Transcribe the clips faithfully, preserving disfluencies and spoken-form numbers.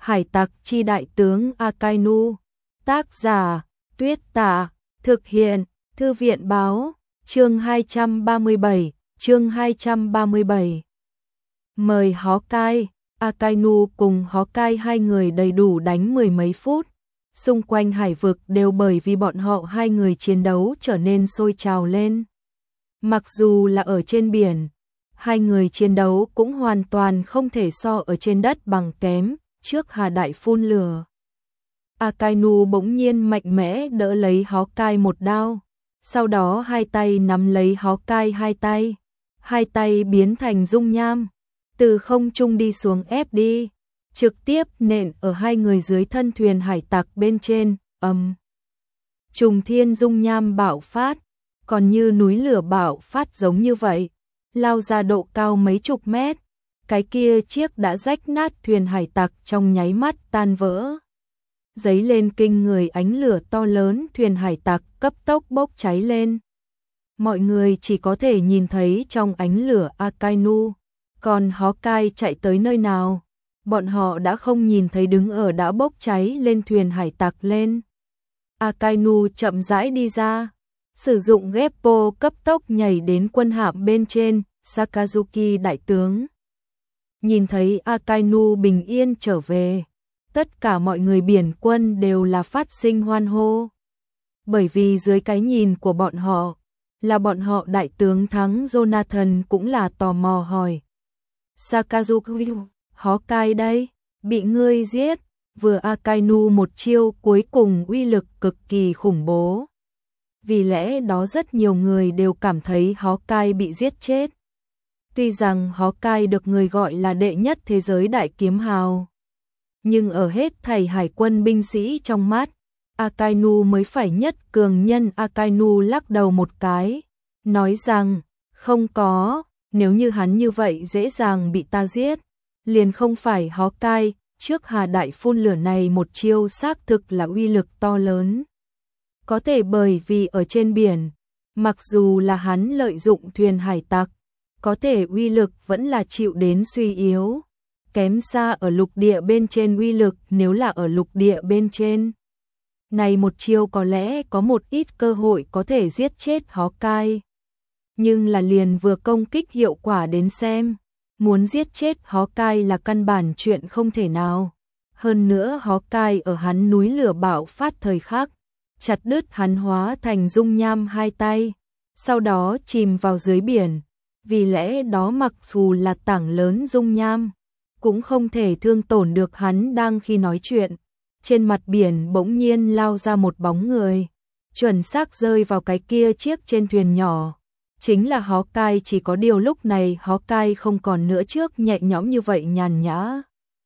Hải tặc chi đại tướng Akainu. Tác giả Tuyết Tà. Thực hiện Thư viện báo. Chương hai trăm ba mươi bảy. Chương hai trăm ba mươi bảy. Mời Hawkeye. Akainu cùng Hawkeye hai người đầy đủ đánh mười mấy phút. Xung quanh hải vực đều bởi vì bọn họ hai người chiến đấu trở nên sôi trào lên. Mặc dù là ở trên biển, hai người chiến đấu cũng hoàn toàn không thể so ở trên đất bằng kém. Trước Hà Đại phun lửa, Akainu bỗng nhiên mạnh mẽ đỡ lấy Hawkeye một đao. Sau đó hai tay nắm lấy Hawkeye hai tay. Hai tay biến thành dung nham. Từ không trung đi xuống ép đi. Trực tiếp nện ở hai người dưới thân thuyền hải tặc bên trên. Ầm. Trùng thiên dung nham bạo phát. Còn như núi lửa bạo phát giống như vậy. Lao ra độ cao mấy chục mét. Cái kia chiếc đã rách nát thuyền hải tặc trong nháy mắt tan vỡ. Giấy lên kinh người ánh lửa to lớn, thuyền hải tặc cấp tốc bốc cháy lên. Mọi người chỉ có thể nhìn thấy trong ánh lửa Akainu. Còn Hawkeye chạy tới nơi nào? Bọn họ đã không nhìn thấy đứng ở đã bốc cháy lên thuyền hải tặc lên. Akainu chậm rãi đi ra. Sử dụng Geppo cấp tốc nhảy đến quân hạm bên trên. Sakazuki đại tướng. Nhìn thấy Akainu bình yên trở về, tất cả mọi người biển quân đều là phát sinh hoan hô. Bởi vì dưới cái nhìn của bọn họ, là bọn họ đại tướng thắng. Jonathan cũng là tò mò hỏi. Sakazuki, Hawkeye đây, bị ngươi giết. Vừa Akainu một chiêu cuối cùng uy lực cực kỳ khủng bố. Vì lẽ đó rất nhiều người đều cảm thấy Hawkeye bị giết chết. Tuy rằng Hawkeye được người gọi là đệ nhất thế giới đại kiếm hào, nhưng ở hết thảy hải quân binh sĩ trong mắt, Akainu mới phải nhất cường nhân. Akainu lắc đầu một cái, nói rằng, không có, nếu như hắn như vậy dễ dàng bị ta giết, liền không phải Hawkeye. Trước Hà Đại phun lửa này một chiêu xác thực là uy lực to lớn. Có thể bởi vì ở trên biển, mặc dù là hắn lợi dụng thuyền hải tặc, có thể uy lực vẫn là chịu đến suy yếu. Kém xa ở lục địa bên trên uy lực. Nếu là ở lục địa bên trên, này một chiêu có lẽ có một ít cơ hội có thể giết chết Hawkeye. Nhưng là liền vừa công kích hiệu quả đến xem, muốn giết chết Hawkeye là căn bản chuyện không thể nào. Hơn nữa Hawkeye ở hắn núi lửa bạo phát thời khắc, chặt đứt hắn hóa thành dung nham hai tay, sau đó chìm vào dưới biển. Vì lẽ đó mặc dù là tảng lớn dung nham, cũng không thể thương tổn được hắn. Đang khi nói chuyện, trên mặt biển bỗng nhiên lao ra một bóng người, chuẩn xác rơi vào cái kia chiếc trên thuyền nhỏ. Chính là Hawkeye, chỉ có điều lúc này Hawkeye không còn nữa trước nhẹ nhõm như vậy nhàn nhã.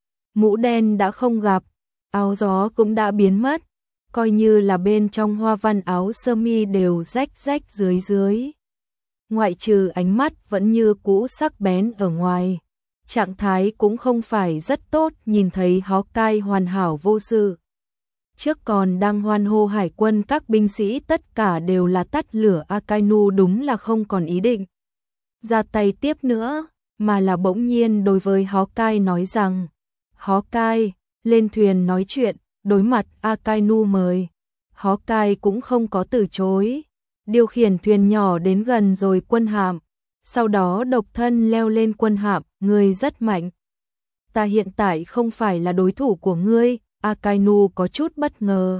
Mũ đen đã không gặp, áo gió cũng đã biến mất, coi như là bên trong hoa văn áo sơ mi đều rách rách dưới dưới. Ngoại trừ ánh mắt vẫn như cũ sắc bén ở ngoài, trạng thái cũng không phải rất tốt. Nhìn thấy Hawkeye hoàn hảo vô sự, trước còn đang hoan hô hải quân các binh sĩ tất cả đều là tắt lửa. Akainu đúng là không còn ý định ra tay tiếp nữa, mà là bỗng nhiên đối với Hawkeye nói rằng, Hawkeye, lên thuyền nói chuyện. Đối mặt Akainu mời, Hawkeye cũng không có từ chối. Điều khiển thuyền nhỏ đến gần rồi quân hạm, sau đó độc thân leo lên quân hạm. Ngươi rất mạnh, ta hiện tại không phải là đối thủ của ngươi. Akainu có chút bất ngờ.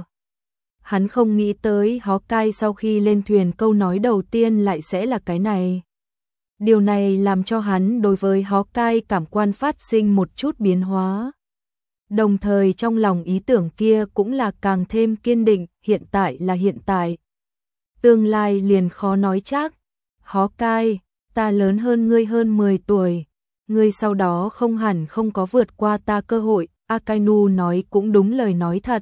Hắn không nghĩ tới Hawkeye sau khi lên thuyền câu nói đầu tiên lại sẽ là cái này. Điều này làm cho hắn đối với Hawkeye cảm quan phát sinh một chút biến hóa. Đồng thời trong lòng ý tưởng kia cũng là càng thêm kiên định. Hiện tại là hiện tại, tương lai liền khó nói chắc. Hawkeye, ta lớn hơn ngươi hơn mười tuổi, ngươi sau đó không hẳn không có vượt qua ta cơ hội. Akainu nói cũng đúng lời nói thật.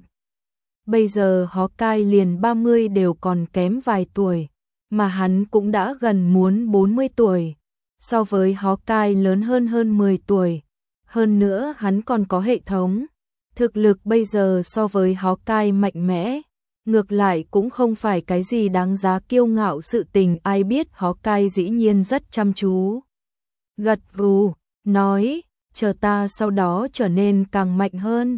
Bây giờ Hawkeye liền ba mươi đều còn kém vài tuổi, mà hắn cũng đã gần muốn bốn mươi tuổi. So với Hawkeye lớn hơn hơn mười tuổi. Hơn nữa hắn còn có hệ thống. Thực lực bây giờ so với Hawkeye mạnh mẽ. Ngược lại cũng không phải cái gì đáng giá kiêu ngạo sự tình. Ai biết Hawkeye dĩ nhiên rất chăm chú. Gật gù, nói, chờ ta sau đó trở nên càng mạnh hơn.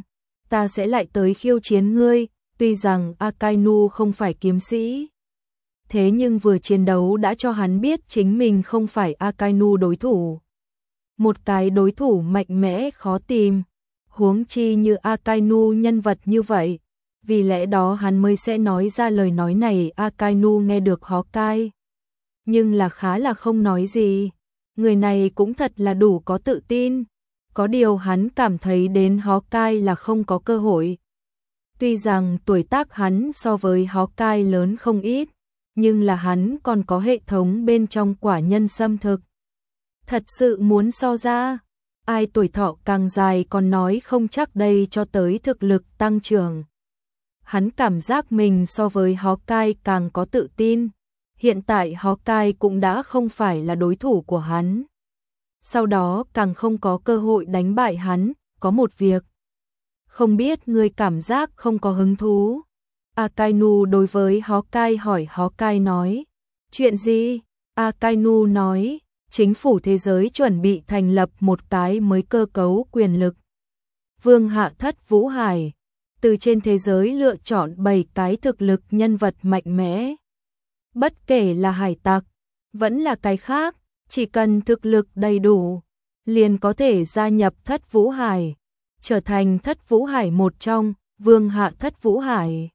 ta sẽ lại tới khiêu chiến ngươi, tuy rằng Akainu không phải kiếm sĩ. Thế nhưng vừa chiến đấu đã cho hắn biết chính mình không phải Akainu đối thủ. Một cái đối thủ mạnh mẽ khó tìm, huống chi như Akainu nhân vật như vậy, vì lẽ đó hắn mới sẽ nói ra lời nói này. Akainu nghe được Hawkeye, nhưng là khá là không nói gì. Người này cũng thật là đủ có tự tin, có điều hắn cảm thấy đến Hawkeye là không có cơ hội. Tuy rằng tuổi tác hắn so với Hawkeye lớn không ít, nhưng là hắn còn có hệ thống bên trong quả nhân xâm thực. Thật sự muốn so ra, ai tuổi thọ càng dài còn nói không chắc đây cho tới thực lực tăng trưởng. Hắn cảm giác mình so với Hawkeye càng có tự tin. Hiện tại Hawkeye cũng đã không phải là đối thủ của hắn. Sau đó càng không có cơ hội đánh bại hắn. Có một việc, không biết ngươi cảm giác không có hứng thú. Akainu đối với Hawkeye hỏi. Hawkeye nói, chuyện gì? Akainu nói, chính phủ thế giới chuẩn bị thành lập một cái mới cơ cấu quyền lực. Vương Hạ Thất Vũ Hải từ trên thế giới lựa chọn bảy cái thực lực nhân vật mạnh mẽ. Bất kể là hải tặc, vẫn là cái khác, chỉ cần thực lực đầy đủ, liền có thể gia nhập Thất Vũ Hải, trở thành Thất Vũ Hải một trong, Vương Hạ Thất Vũ Hải.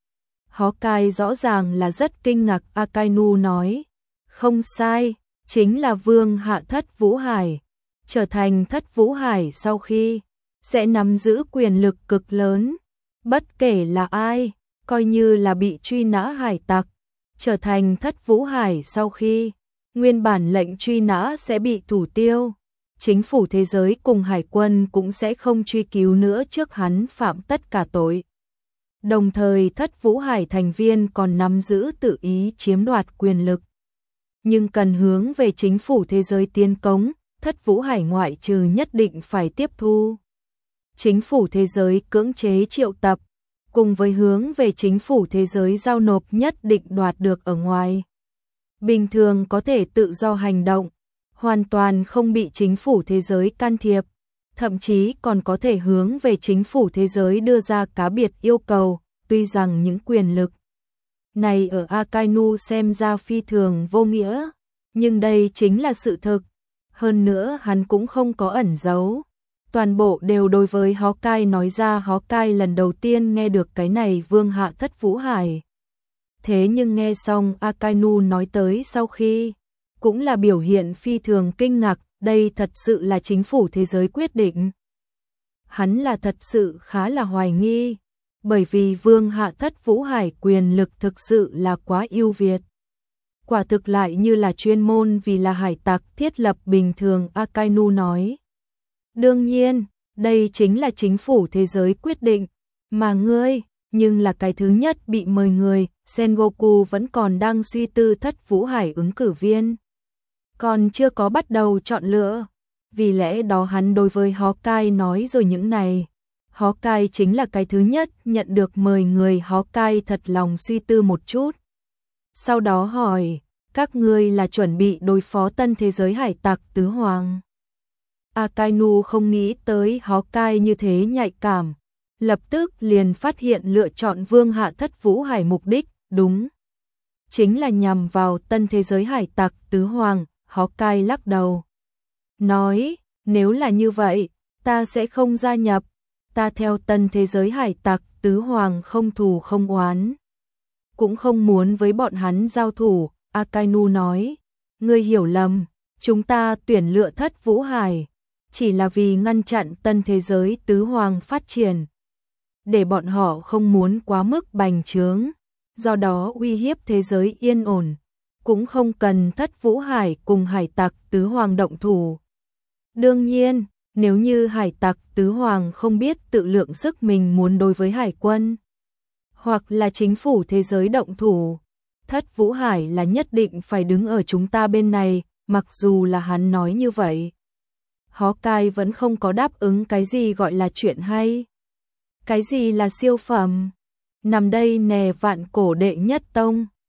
Hawkeye rõ ràng là rất kinh ngạc. Akainu nói, không sai, chính là Vương Hạ Thất Vũ Hải. Trở thành Thất Vũ Hải sau khi, sẽ nắm giữ quyền lực cực lớn. Bất kể là ai, coi như là bị truy nã hải tặc, trở thành Thất Vũ Hải sau khi, nguyên bản lệnh truy nã sẽ bị thủ tiêu. Chính phủ thế giới cùng hải quân cũng sẽ không truy cứu nữa trước hắn phạm tất cả tội. Đồng thời Thất Vũ Hải thành viên còn nắm giữ tự ý chiếm đoạt quyền lực. Nhưng cần hướng về chính phủ thế giới tiến cống, Thất Vũ Hải ngoại trừ nhất định phải tiếp thu chính phủ thế giới cưỡng chế triệu tập, cùng với hướng về chính phủ thế giới giao nộp nhất định đoạt được ở ngoài. Bình thường có thể tự do hành động, hoàn toàn không bị chính phủ thế giới can thiệp, thậm chí còn có thể hướng về chính phủ thế giới đưa ra cá biệt yêu cầu. Tuy rằng những quyền lực này ở Akainu xem ra phi thường vô nghĩa, nhưng đây chính là sự thực. Hơn nữa hắn cũng không có ẩn giấu, toàn bộ đều đối với Hawkeye nói ra. Hawkeye lần đầu tiên nghe được cái này Vương Hạ Thất Vũ Hải. Thế nhưng nghe xong Akainu nói tới sau khi, cũng là biểu hiện phi thường kinh ngạc. Đây thật sự là chính phủ thế giới quyết định. Hắn là thật sự khá là hoài nghi, bởi vì Vương Hạ Thất Vũ Hải quyền lực thực sự là quá ưu việt. Quả thực lại như là chuyên môn vì là hải tặc thiết lập bình thường. Akainu nói, đương nhiên, đây chính là chính phủ thế giới quyết định, mà ngươi, nhưng là cái thứ nhất bị mời người. Sengoku vẫn còn đang suy tư Thất Vũ Hải ứng cử viên, còn chưa có bắt đầu chọn lựa. Vì lẽ đó hắn đối với Hawkeye nói rồi những này. Hawkeye chính là cái thứ nhất nhận được mời người. Hawkeye thật lòng suy tư một chút, sau đó hỏi, các ngươi là chuẩn bị đối phó tân thế giới hải tặc tứ hoàng? Akainu không nghĩ tới Hawkeye như thế nhạy cảm, lập tức liền phát hiện lựa chọn Vương Hạ Thất Vũ Hải mục đích, đúng, chính là nhằm vào tân thế giới hải tặc tứ hoàng. Hawkeye lắc đầu, nói, nếu là như vậy, ta sẽ không gia nhập. Ta theo tân thế giới hải tặc tứ hoàng không thù không oán, cũng không muốn với bọn hắn giao thủ. Akainu nói, ngươi hiểu lầm, chúng ta tuyển lựa Thất Vũ Hải chỉ là vì ngăn chặn tân thế giới tứ hoàng phát triển, để bọn họ không muốn quá mức bành trướng, do đó uy hiếp thế giới yên ổn, cũng không cần Thất Vũ Hải cùng hải tặc tứ hoàng động thủ. Đương nhiên, nếu như hải tặc tứ hoàng không biết tự lượng sức mình muốn đối với hải quân, hoặc là chính phủ thế giới động thủ, Thất Vũ Hải là nhất định phải đứng ở chúng ta bên này. Mặc dù là hắn nói như vậy, Hawkeye vẫn không có đáp ứng. Cái gì gọi là chuyện hay? Cái gì là siêu phẩm? Nằm đây nè, vạn cổ đệ nhất tông.